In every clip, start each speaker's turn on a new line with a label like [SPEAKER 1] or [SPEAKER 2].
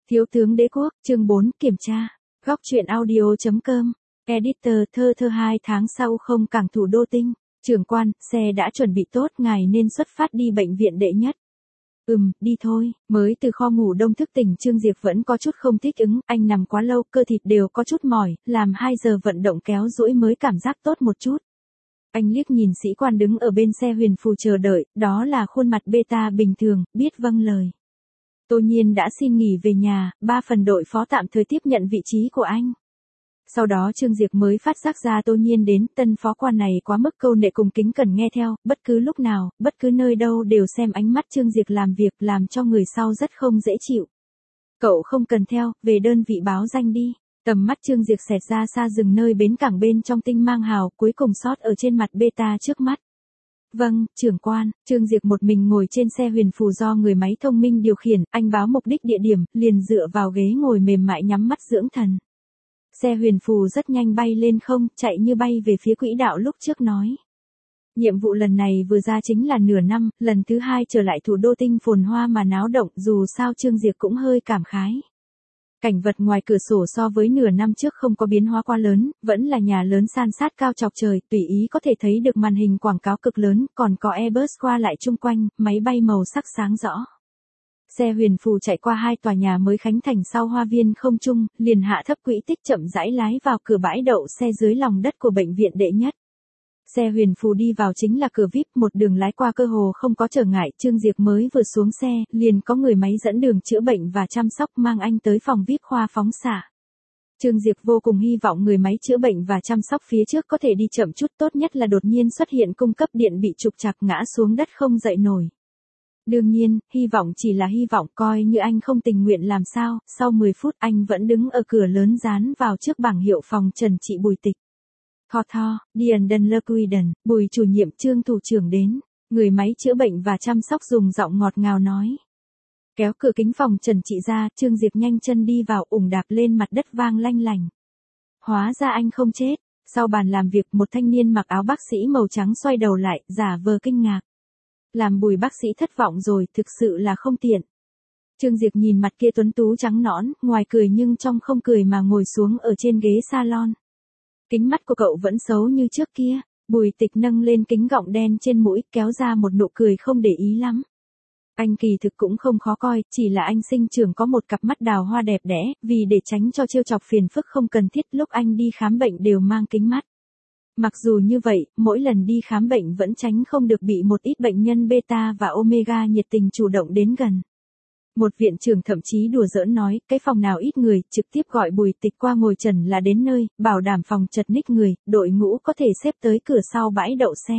[SPEAKER 1] Thiếu tướng đế quốc, chương 4, kiểm tra. Góc truyện audio.com. Editor thơ 2 tháng sau không cảng thủ đô tinh. Trưởng quan, xe đã chuẩn bị tốt, ngài nên xuất phát đi bệnh viện đệ nhất. Đi thôi. Mới từ kho ngủ đông thức tỉnh, Trương Diệp vẫn có chút không thích ứng, anh nằm quá lâu, cơ thịt đều có chút mỏi, làm 2 giờ vận động kéo duỗi mới cảm giác tốt một chút. Anh liếc nhìn sĩ quan đứng ở bên xe huyền phù chờ đợi, đó là khuôn mặt beta bình thường, biết vâng lời. Tô Nhiên đã xin nghỉ về nhà, 3 phần đội phó tạm thời tiếp nhận vị trí của anh. Sau đó Trương Diệp mới phát giác ra Tô Nhiên đến, tân phó quan này quá mức câu nệ cùng kính cẩn nghe theo, bất cứ lúc nào, bất cứ nơi đâu đều xem ánh mắt Trương Diệp làm việc, làm cho người sau rất không dễ chịu. Cậu không cần theo, về đơn vị báo danh đi. Tầm mắt Trương Diệp xẹt ra xa rừng nơi bến cảng bên trong tinh mang hào, cuối cùng sót ở trên mặt beta trước mắt. Vâng, trưởng quan. Trương Diệp một mình ngồi trên xe huyền phù do người máy thông minh điều khiển, anh báo mục đích địa điểm, liền dựa vào ghế ngồi mềm mại nhắm mắt dưỡng thần. Xe huyền phù rất nhanh bay lên không, chạy như bay về phía quỹ đạo lúc trước nói. Nhiệm vụ lần này vừa ra chính là nửa năm, lần thứ 2 trở lại thủ đô tinh phồn hoa mà náo động, dù sao Trương Diệp cũng hơi cảm khái. Cảnh vật ngoài cửa sổ so với nửa năm trước không có biến hóa quá lớn, vẫn là nhà lớn san sát cao chọc trời, tùy ý có thể thấy được màn hình quảng cáo cực lớn, còn có Airbus qua lại chung quanh, máy bay màu sắc sáng rõ. Xe huyền phù chạy qua 2 tòa nhà mới khánh thành sau hoa viên không trung, liền hạ thấp quỹ tích chậm rãi lái vào cửa bãi đậu xe dưới lòng đất của bệnh viện đệ nhất. Xe huyền phù đi vào chính là cửa VIP, một đường lái qua cơ hồ không có trở ngại, Trương Diệp mới vừa xuống xe, liền có người máy dẫn đường chữa bệnh và chăm sóc mang anh tới phòng VIP khoa phóng xạ. Trương Diệp vô cùng hy vọng người máy chữa bệnh và chăm sóc phía trước có thể đi chậm chút, tốt nhất là đột nhiên xuất hiện cung cấp điện bị trục trặc ngã xuống đất không dậy nổi. Đương nhiên, hy vọng chỉ là hy vọng, coi như anh không tình nguyện làm sao, sau 10 phút anh vẫn đứng ở cửa lớn dán vào trước bảng hiệu phòng trần trị Bùi Tịch. Thò, Điền Đần Lơ Quy Đần, Bùi chủ nhiệm Trương thủ trưởng đến, người máy chữa bệnh và chăm sóc dùng giọng ngọt ngào nói. Kéo cửa kính phòng trần trị ra, Trương Diệp nhanh chân đi vào, ủng đạp lên mặt đất vang lanh lành. Hóa ra anh không chết. Sau bàn làm việc, một thanh niên mặc áo bác sĩ màu trắng xoay đầu lại, giả vờ kinh ngạc. Làm Bùi bác sĩ thất vọng rồi, thực sự là không tiện. Trương Diệp nhìn mặt kia tuấn tú trắng nõn, ngoài cười nhưng trong không cười mà ngồi xuống ở trên ghế salon. Kính mắt của cậu vẫn xấu như trước kia. Bùi Tịch nâng lên kính gọng đen trên mũi, kéo ra một nụ cười không để ý lắm. Anh kỳ thực cũng không khó coi, chỉ là anh sinh trưởng có một cặp mắt đào hoa đẹp đẽ, vì để tránh cho trêu chọc phiền phức không cần thiết, lúc anh đi khám bệnh đều mang kính mắt. Mặc dù như vậy, mỗi lần đi khám bệnh vẫn tránh không được bị một ít bệnh nhân beta và omega nhiệt tình chủ động đến gần. Một viện trưởng thậm chí đùa giỡn nói, cái phòng nào ít người, trực tiếp gọi Bùi Tịch qua ngồi trần là đến nơi, bảo đảm phòng chật ních người, đội ngũ có thể xếp tới cửa sau bãi đậu xe.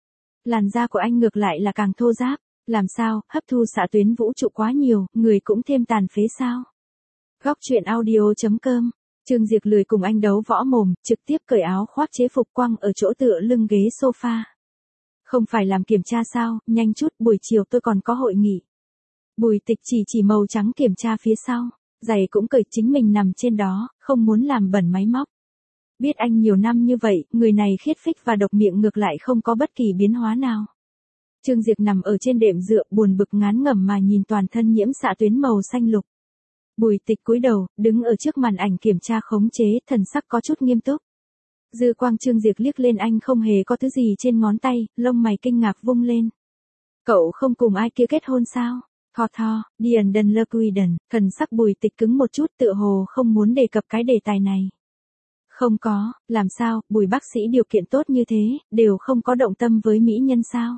[SPEAKER 1] Làn da của anh ngược lại là càng thô ráp, làm sao, hấp thu xạ tuyến vũ trụ quá nhiều, người cũng thêm tàn phế sao. Góc truyện audio.com. Trương Diệp lười cùng anh đấu võ mồm, trực tiếp cởi áo khoác chế phục quăng ở chỗ tựa lưng ghế sofa. Không phải làm kiểm tra sao, nhanh chút, buổi chiều tôi còn có hội nghị. Bùi Tịch chỉ màu trắng kiểm tra phía sau, giày cũng cởi, chính mình nằm trên đó, không muốn làm bẩn máy móc. Biết anh nhiều năm như vậy, người này khiết phích và độc miệng ngược lại không có bất kỳ biến hóa nào. Trương Diệp nằm ở trên đệm dựa, buồn bực ngán ngẩm mà nhìn toàn thân nhiễm xạ tuyến màu xanh lục. Bùi Tịch cúi đầu, đứng ở trước màn ảnh kiểm tra khống chế, thần sắc có chút nghiêm túc. Dư quang Trương Diệp liếc lên anh không hề có thứ gì trên ngón tay, lông mày kinh ngạc vung lên. Cậu không cùng ai kia kết hôn sao? Thò, Điền Đần Lơ Quy Đần, thần sắc Bùi Tịch cứng một chút, tựa hồ không muốn đề cập cái đề tài này. Không có, làm sao, Bùi bác sĩ điều kiện tốt như thế, đều không có động tâm với mỹ nhân sao?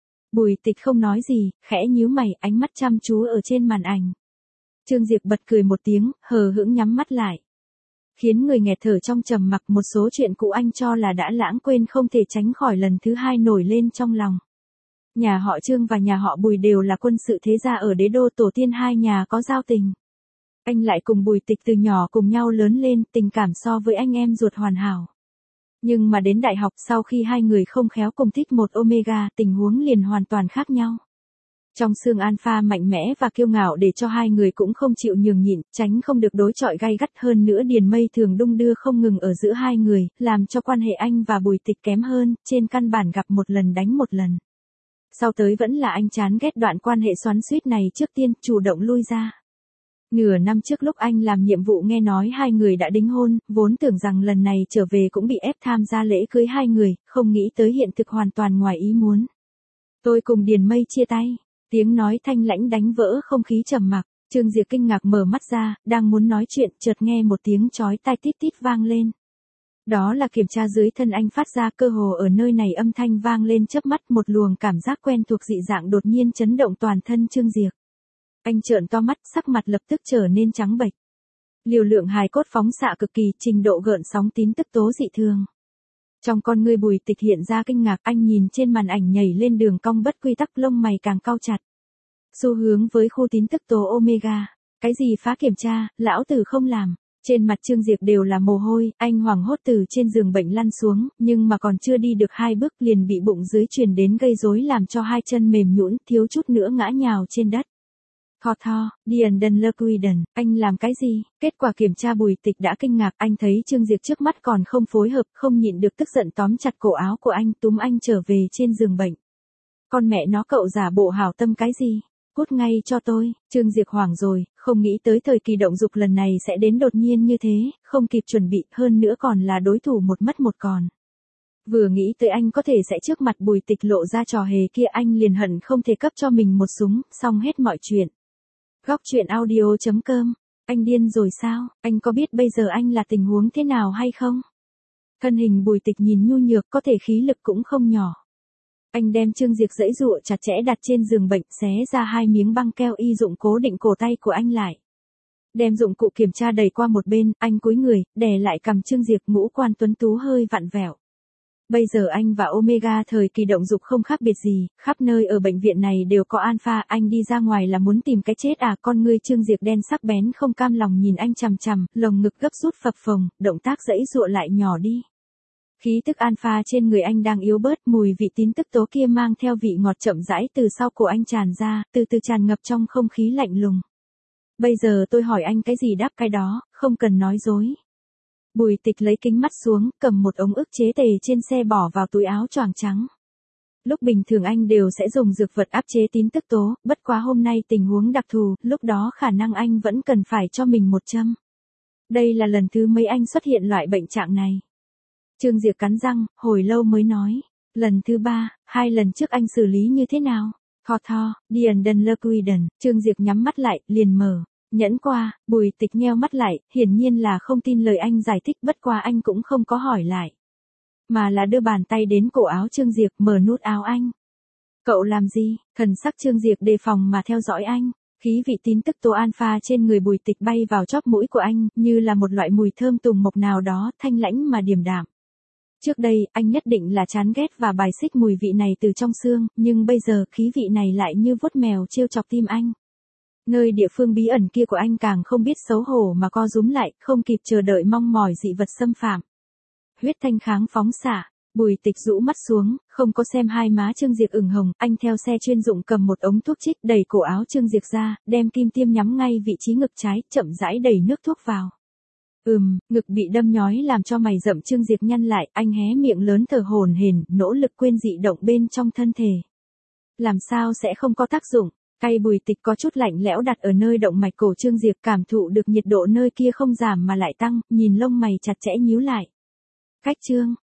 [SPEAKER 1] Bùi Tịch không nói gì, khẽ nhíu mày, ánh mắt chăm chú ở trên màn ảnh. Trương Diệp bật cười một tiếng, hờ hững nhắm mắt lại. Khiến người nghẹt thở trong trầm mặc, một số chuyện cũ anh cho là đã lãng quên không thể tránh khỏi lần thứ 2 nổi lên trong lòng. Nhà họ Trương và nhà họ Bùi đều là quân sự thế gia ở đế đô, tổ tiên hai nhà có giao tình. Anh lại cùng Bùi Tịch từ nhỏ cùng nhau lớn lên, tình cảm so với anh em ruột hoàn hảo. Nhưng mà đến đại học, sau khi hai người không khéo cùng thích một omega, tình huống liền hoàn toàn khác nhau. Trong xương alpha mạnh mẽ và kiêu ngạo để cho hai người cũng không chịu nhường nhịn, tránh không được đối chọi gay gắt, hơn nữa Điền Mây thường đung đưa không ngừng ở giữa hai người, làm cho quan hệ anh và Bùi Tịch kém hơn, trên căn bản gặp một lần đánh một lần. Sau tới vẫn là anh chán ghét đoạn quan hệ xoắn xuýt này trước tiên, chủ động lui ra. Nửa năm trước lúc anh làm nhiệm vụ nghe nói hai người đã đính hôn, vốn tưởng rằng lần này trở về cũng bị ép tham gia lễ cưới hai người, không nghĩ tới hiện thực hoàn toàn ngoài ý muốn. Tôi cùng Điền Mây chia tay. Tiếng nói thanh lãnh đánh vỡ không khí trầm mặc. Trương Diệp kinh ngạc mở mắt ra, đang muốn nói chuyện, chợt nghe một tiếng chói tai tít tít vang lên. Đó là kiểm tra dưới thân anh phát ra, cơ hồ ở nơi này âm thanh vang lên chớp mắt, một luồng cảm giác quen thuộc dị dạng đột nhiên chấn động toàn thân Trương Diệp. Anh trợn to mắt, sắc mặt lập tức trở nên trắng bệch. Liều lượng hài cốt phóng xạ cực kỳ, trình độ gợn sóng tín tức tố dị thường. Trong con ngươi Bùi Tịch hiện ra kinh ngạc, anh nhìn trên màn ảnh nhảy lên đường cong bất quy tắc, lông mày càng cau chặt. Xu hướng với khu tín tức tố omega. Cái gì phá kiểm tra, lão tử không làm. Trên mặt Trương Diệp đều là mồ hôi, anh hoảng hốt từ trên giường bệnh lăn xuống, nhưng mà còn chưa đi được 2 bước liền bị bụng dưới truyền đến gây rối làm cho 2 chân mềm nhũn, thiếu chút nữa ngã nhào trên đất. Thò thò, Điền Đần Lơ Quiden, anh làm cái gì? Kết quả kiểm tra Bùi Tịch đã kinh ngạc, anh thấy Trương Diệp trước mắt còn không phối hợp, không nhịn được tức giận tóm chặt cổ áo của anh, túm anh trở về trên giường bệnh. Con mẹ nó, cậu giả bộ hảo tâm cái gì? Cút ngay cho tôi. Trương Diệp hoảng rồi, không nghĩ tới thời kỳ động dục lần này sẽ đến đột nhiên như thế, không kịp chuẩn bị, hơn nữa còn là đối thủ một mất một còn. Vừa nghĩ tới anh có thể sẽ trước mặt Bùi Tịch lộ ra trò hề kia, anh liền hận không thể cấp cho mình một súng, xong hết mọi chuyện. Góc truyện audio.com. Anh điên rồi sao? Anh có biết bây giờ anh là tình huống thế nào hay không? Thân hình Bùi Tịch nhìn nhu nhược, có thể khí lực cũng không nhỏ. Anh đem Trương Diệp giãy giụa chặt chẽ đặt trên giường bệnh, xé ra 2 miếng băng keo y dụng cố định cổ tay của anh lại. Đem dụng cụ kiểm tra đẩy qua một bên, anh cúi người, đè lại cằm Trương Diệp, ngũ quan tuấn tú hơi vặn vẹo. Bây giờ anh và Omega thời kỳ động dục không khác biệt gì, khắp nơi ở bệnh viện này đều có alpha, anh đi ra ngoài là muốn tìm cái chết à? Con ngươi Trương Diệp đen sắc bén không cam lòng nhìn anh chằm chằm, lồng ngực gấp rút phập phồng, động tác giãy giụa lại nhỏ đi. Khí tức alpha trên người anh đang yếu bớt, mùi vị tín tức tố kia mang theo vị ngọt chậm rãi từ sau cổ anh tràn ra, từ từ tràn ngập trong không khí lạnh lùng. Bây giờ tôi hỏi anh cái gì đáp cái đó, không cần nói dối. Bùi Tịch lấy kính mắt xuống, cầm một ống ức chế tề trên xe bỏ vào túi áo choàng trắng. Lúc bình thường anh đều sẽ dùng dược vật áp chế tín tức tố, bất quá hôm nay tình huống đặc thù, lúc đó khả năng anh vẫn cần phải cho mình một châm. Đây là lần thứ mấy anh xuất hiện loại bệnh trạng này. Trương Diệp cắn răng, hồi lâu mới nói. Lần thứ 3, 2 lần trước anh xử lý như thế nào? Thò thò, Điền Đần Lơ Quiden. Trương Diệp nhắm mắt lại, liền mở. Nhẫn qua. Bùi Tịch nheo mắt lại, hiển nhiên là không tin lời anh giải thích, bất qua anh cũng không có hỏi lại. Mà là đưa bàn tay đến cổ áo Trương Diệp, mở nút áo anh. Cậu làm gì? Thần sắc Trương Diệp đề phòng mà theo dõi anh. Khí vị tín tức tố alpha trên người Bùi Tịch bay vào chóp mũi của anh, như là một loại mùi thơm tùng mộc nào đó, thanh lãnh mà điềm đạm. Trước đây, anh nhất định là chán ghét và bài xích mùi vị này từ trong xương, nhưng bây giờ, khí vị này lại như vuốt mèo trêu chọc tim anh. Nơi địa phương bí ẩn kia của anh càng không biết xấu hổ mà co rúm lại, không kịp chờ đợi mong mỏi dị vật xâm phạm. Huyết thanh kháng phóng xạ. Bùi Tịch rũ mắt xuống, không có xem hai má Trương Diệp ửng hồng, anh theo xe chuyên dụng cầm một ống thuốc trích, đẩy cổ áo Trương Diệp ra, đem kim tiêm nhắm ngay vị trí ngực trái, chậm rãi đẩy nước thuốc vào. Ngực bị đâm nhói làm cho mày rậm Trương Diệp nhăn lại, anh hé miệng lớn thở hổn hển, nỗ lực quên dị động bên trong thân thể. Làm sao sẽ không có tác dụng? Tay Bùi Tịch có chút lạnh lẽo đặt ở nơi động mạch cổ Trương Diệp, cảm thụ được nhiệt độ nơi kia không giảm mà lại tăng, nhìn lông mày chặt chẽ nhíu lại. Cách Trương